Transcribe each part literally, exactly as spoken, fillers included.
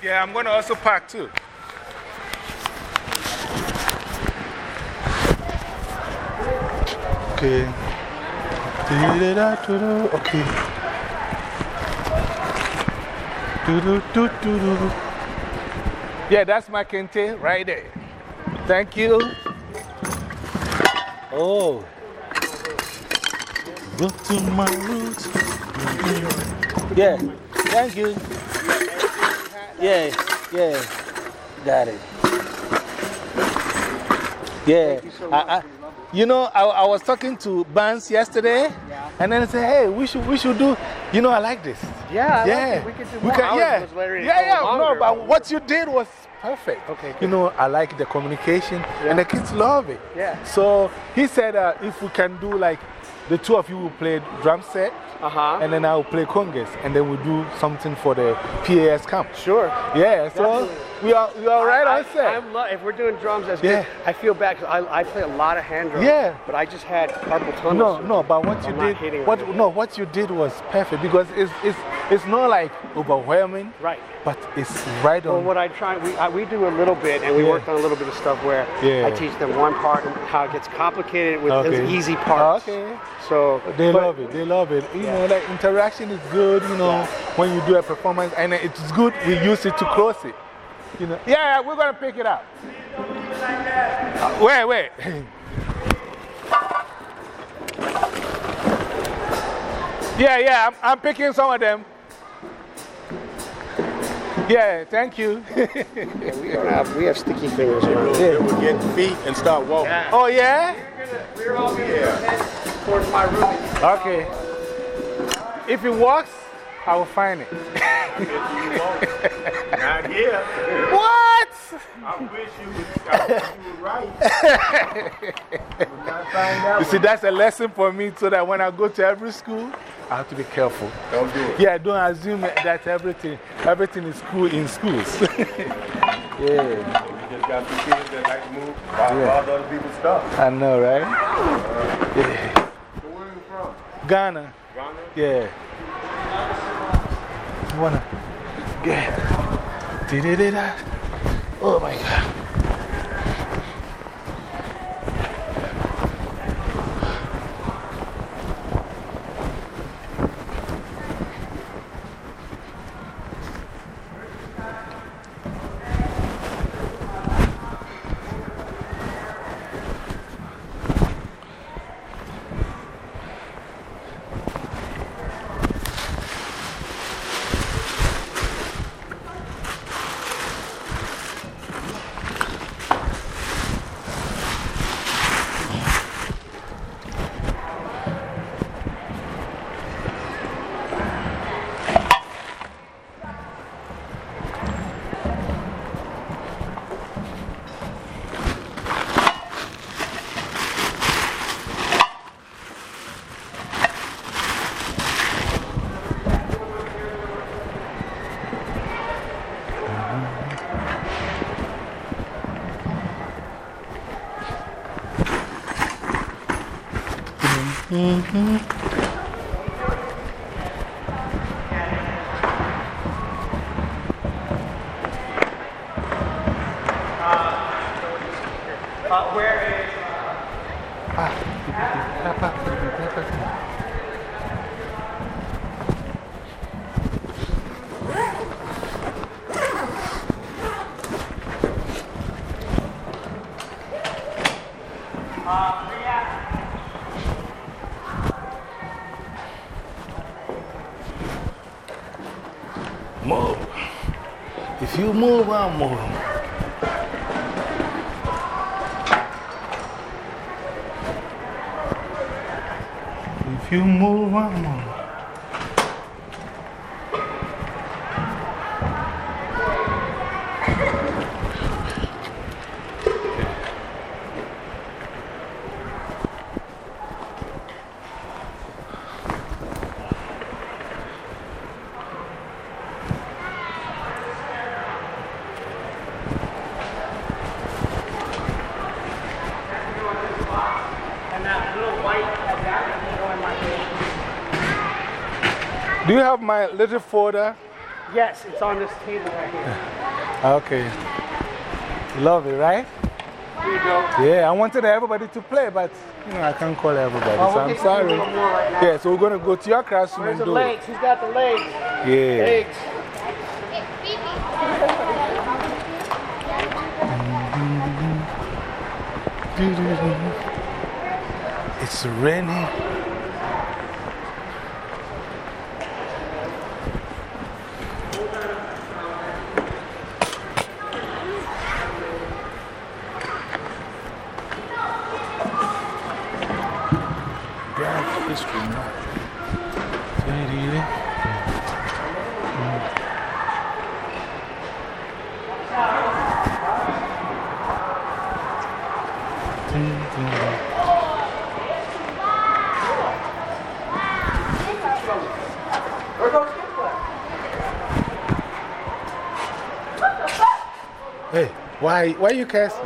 Yeah, I'm going to also pack too. Okay. Okay. Yeah, that's my kente right there. Thank you. Oh. Go to my roots. Yeah, thank you. Yeah, yeah. Got it. Yeah. Thank you so I, much. I, you know, I, I was talking to Barnes yesterday, yeah. and then I said, hey, we should, we should do, you know, I like this. Yeah, I yeah. like it. We could do we more. can, I yeah. was ready to yeah, go yeah, longer, no, but what you did was perfect. Okay, good. You know, I like the communication, Yeah. and the kids love it. Yeah. So he said uh, if we can do like the two of you will play drum set, uh-huh. and then I will play congas, and then we'll do something for the P A S camp. Sure. Yeah, so we are, we are right I, on set. I, I'm lo if we're doing drums, that's Yeah. good. I feel bad because I, I play a lot of hand drums. Yeah. But I just had carpal tunnel. No, so no, but what I'm you not did, hitting what, it. no, what you did was perfect because it's, it's, it's not like overwhelming, Right. but it's right Well, on. what I try, we, I, we do a little bit, and we Yeah. worked on a little bit of stuff where Yeah. I teach them one part and how it gets complicated with Okay. those easy parts. Okay. So They but- love it, they love it. You know, like interaction is good, you know, when you do a performance, and it's good we use it to close it. You know, yeah, we're going to pick it up. Uh, wait, wait. Yeah, yeah, I'm, I'm picking some of them. Yeah, thank you. Yeah, we don't have, we have sticky fingers around. Yeah. We'll get feet and start walking. Yeah. Oh, yeah? We're all going to head towards my room. Okay. If it works, I will find it. Not here. What? I wish you would, I wish you were right. We'll not find out. You see, that's a lesson for me so that when I go to every school, I have to be careful. Don't do it. Yeah, don't assume that everything, everything is cool in schools. Yeah. We just got some kids that like to move while Yeah. all the other people's stuff. I know, right? Uh, Yeah. so where are you from? Ghana. Ghana? Yeah. You wanna get. Did-did-did-da. Oh my God. Mm-hmm. Uh, where is. Move. If you move, I'll move. If you move, I'll move. And that little white adapter can go in my face. Do you have my little folder? Yes, it's on this table right here. Okay. Love it, right? Here you go. Yeah, I wanted everybody to play, but you know, I can't call everybody, Oh, so we'll I'm get you a sorry. little more right now. Yeah, so we're going to go to your classroom Where's and the do legs? Who's got the legs? it. Yeah. Legs. It's raining. Black History Month. Hey, why, why are you casting?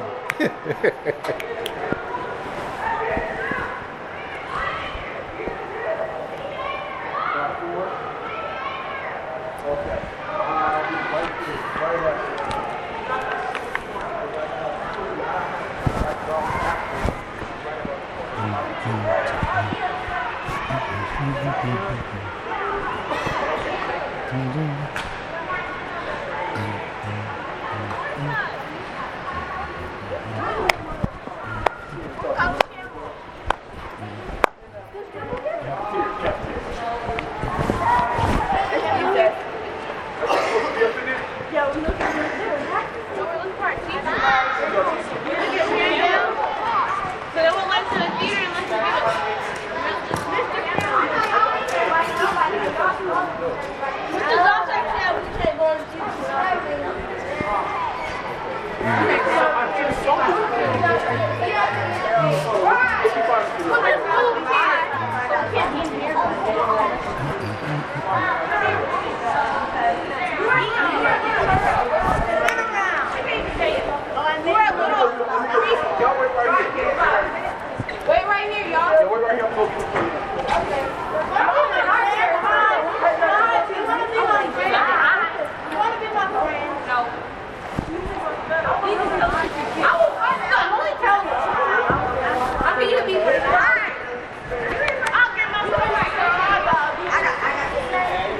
Wait right here, y'all. Yeah, wait right here. Okay. You want to be my friend? No. I will find out. Only tell me. I mean, you can be my friend. I'll get my friend. I got, I got.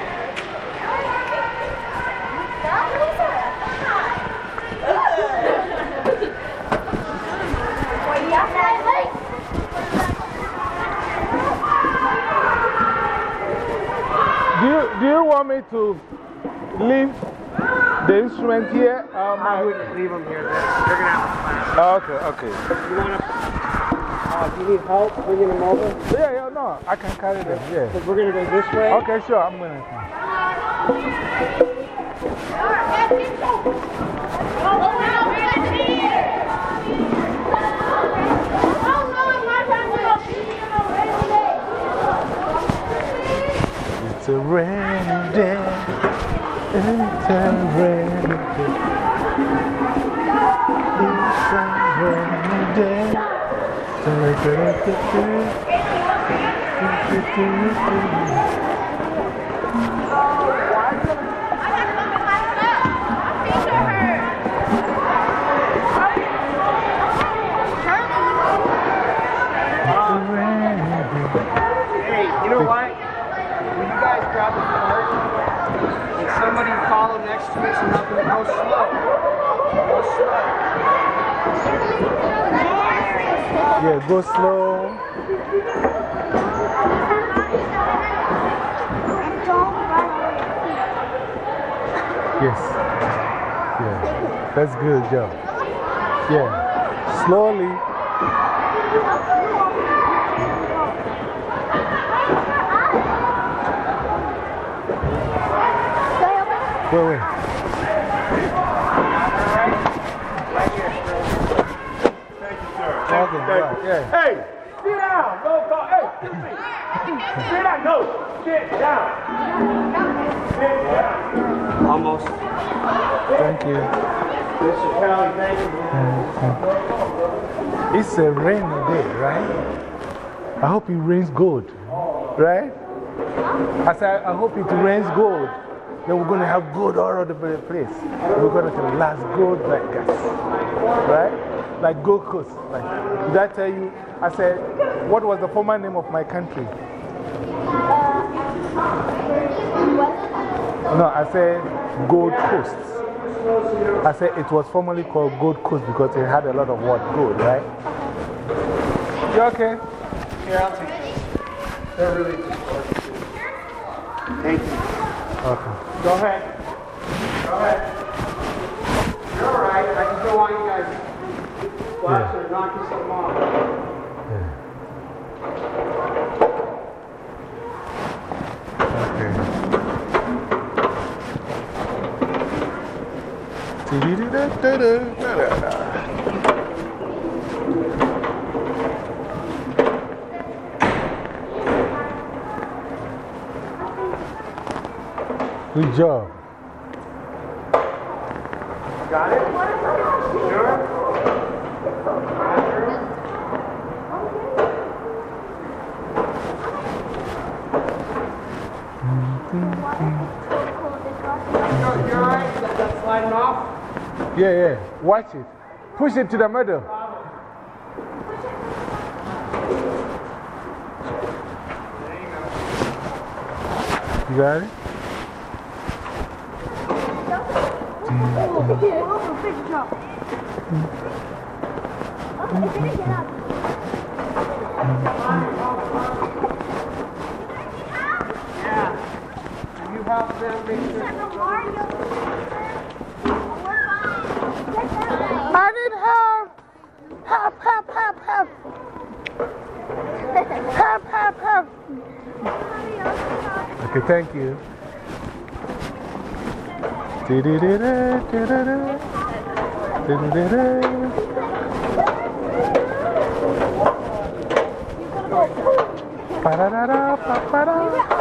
Do you, do you want me to leave the instrument here? Um, I wouldn't leave them here. They're, they're going to have a class. Oh, okay, okay. You want to, uh, do you need help bringing them over? Yeah, yeah, no, I can carry them, yeah. Because we're going to go this way. Okay, sure, I'm going to. It's a rainy day. It's a rainy day. It's a rainy day. Hey, you know what? When you guys grab the cart, and somebody follow next to it, so nothing, go slow. Go slow. Yeah, go slow. Yes. Yeah. That's good job. Yeah. Slowly. Wait, wait. Okay, right, yeah. Hey, sit down. Go, go. Hey, excuse me. Sit down. No, sit down. Sit down. Almost. Thank you. Mister Kelly, thank you. It's a rainy day, right? I hope it rains good, right? I said, I hope it rains good. then we're going to have gold all over the place. We're going to last gold like gas. Right? Like Gold Coast. Like, did I tell you? I said, what was the former name of my country? No, I said Gold Coast. I said it was formerly called Gold Coast because it had a lot of what? Gold, right? You okay? Here, I'll take it. They're really good. Thank you. Okay. Go ahead. Go ahead. You're all right. I just don't want you guys watch or knocking something off. Good job. Got it? Sure? You're, you're all right? That, that's sliding off? Yeah, yeah. Watch it. Push it to the middle. You got it? Yeah. You help them make sure. I need help! Help, help, help, help! Help, help, help! Okay, thank you. Pa-da-da-da, pa-pa-da.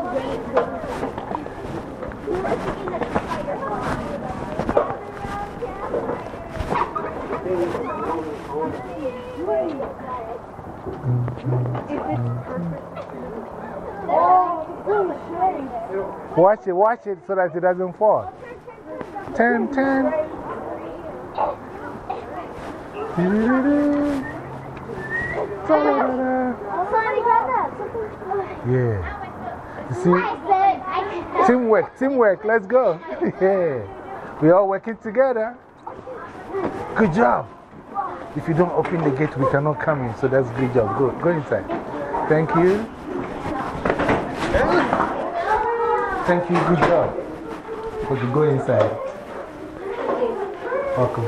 Watch it, watch it so that it doesn't fall. Ten, ten. Yeah. You see? Teamwork, teamwork, let's go. Yeah. We're all working together. Good job. If you don't open the gate, we cannot come in. So that's a good job. Go, go inside. Thank you. Thank you. Good job. Okay, go inside. Welcome.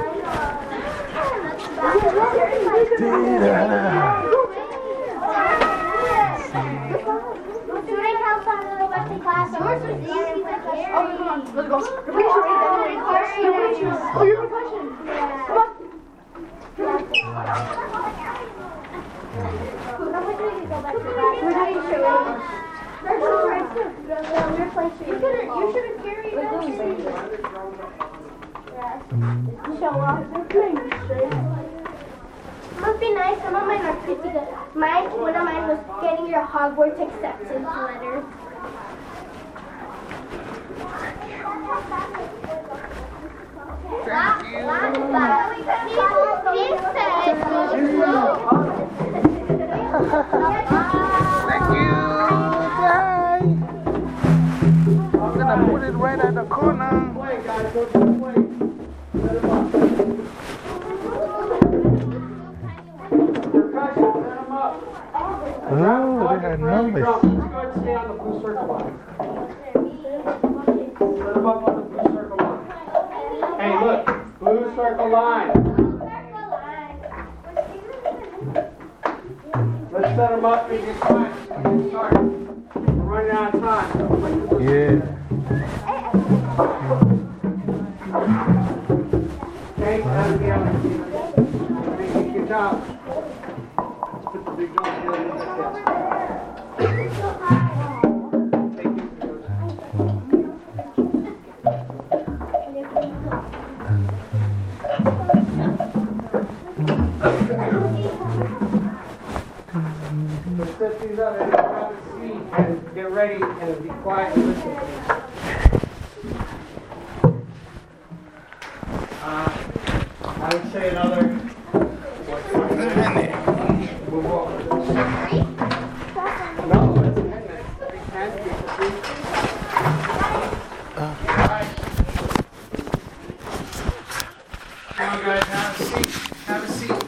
Let's go. Oh, you're professional. Come on. You should have carried it. Show off. Must be nice. Some of mine are pretty good. Mine, one of mine was getting your Hogwarts acceptance letter. Thank you. Thank you. Bye. I'm going to put it right at the corner. Wait, guys, go to the plate. Set them up. Percussion, set them up. Oh, they had numbers. Let's go ahead and stay on the blue circle line. Set them up on the blue circle line. Hey, look, blue circle line. Let's set them up and get started. Get started. We're running out of time. Yeah. Okay, that'll be on the good job. Let's put the big dog here like this. Let's set these up and grab a seat and get ready and be quiet and listen. would say another. Put it in there. Move over.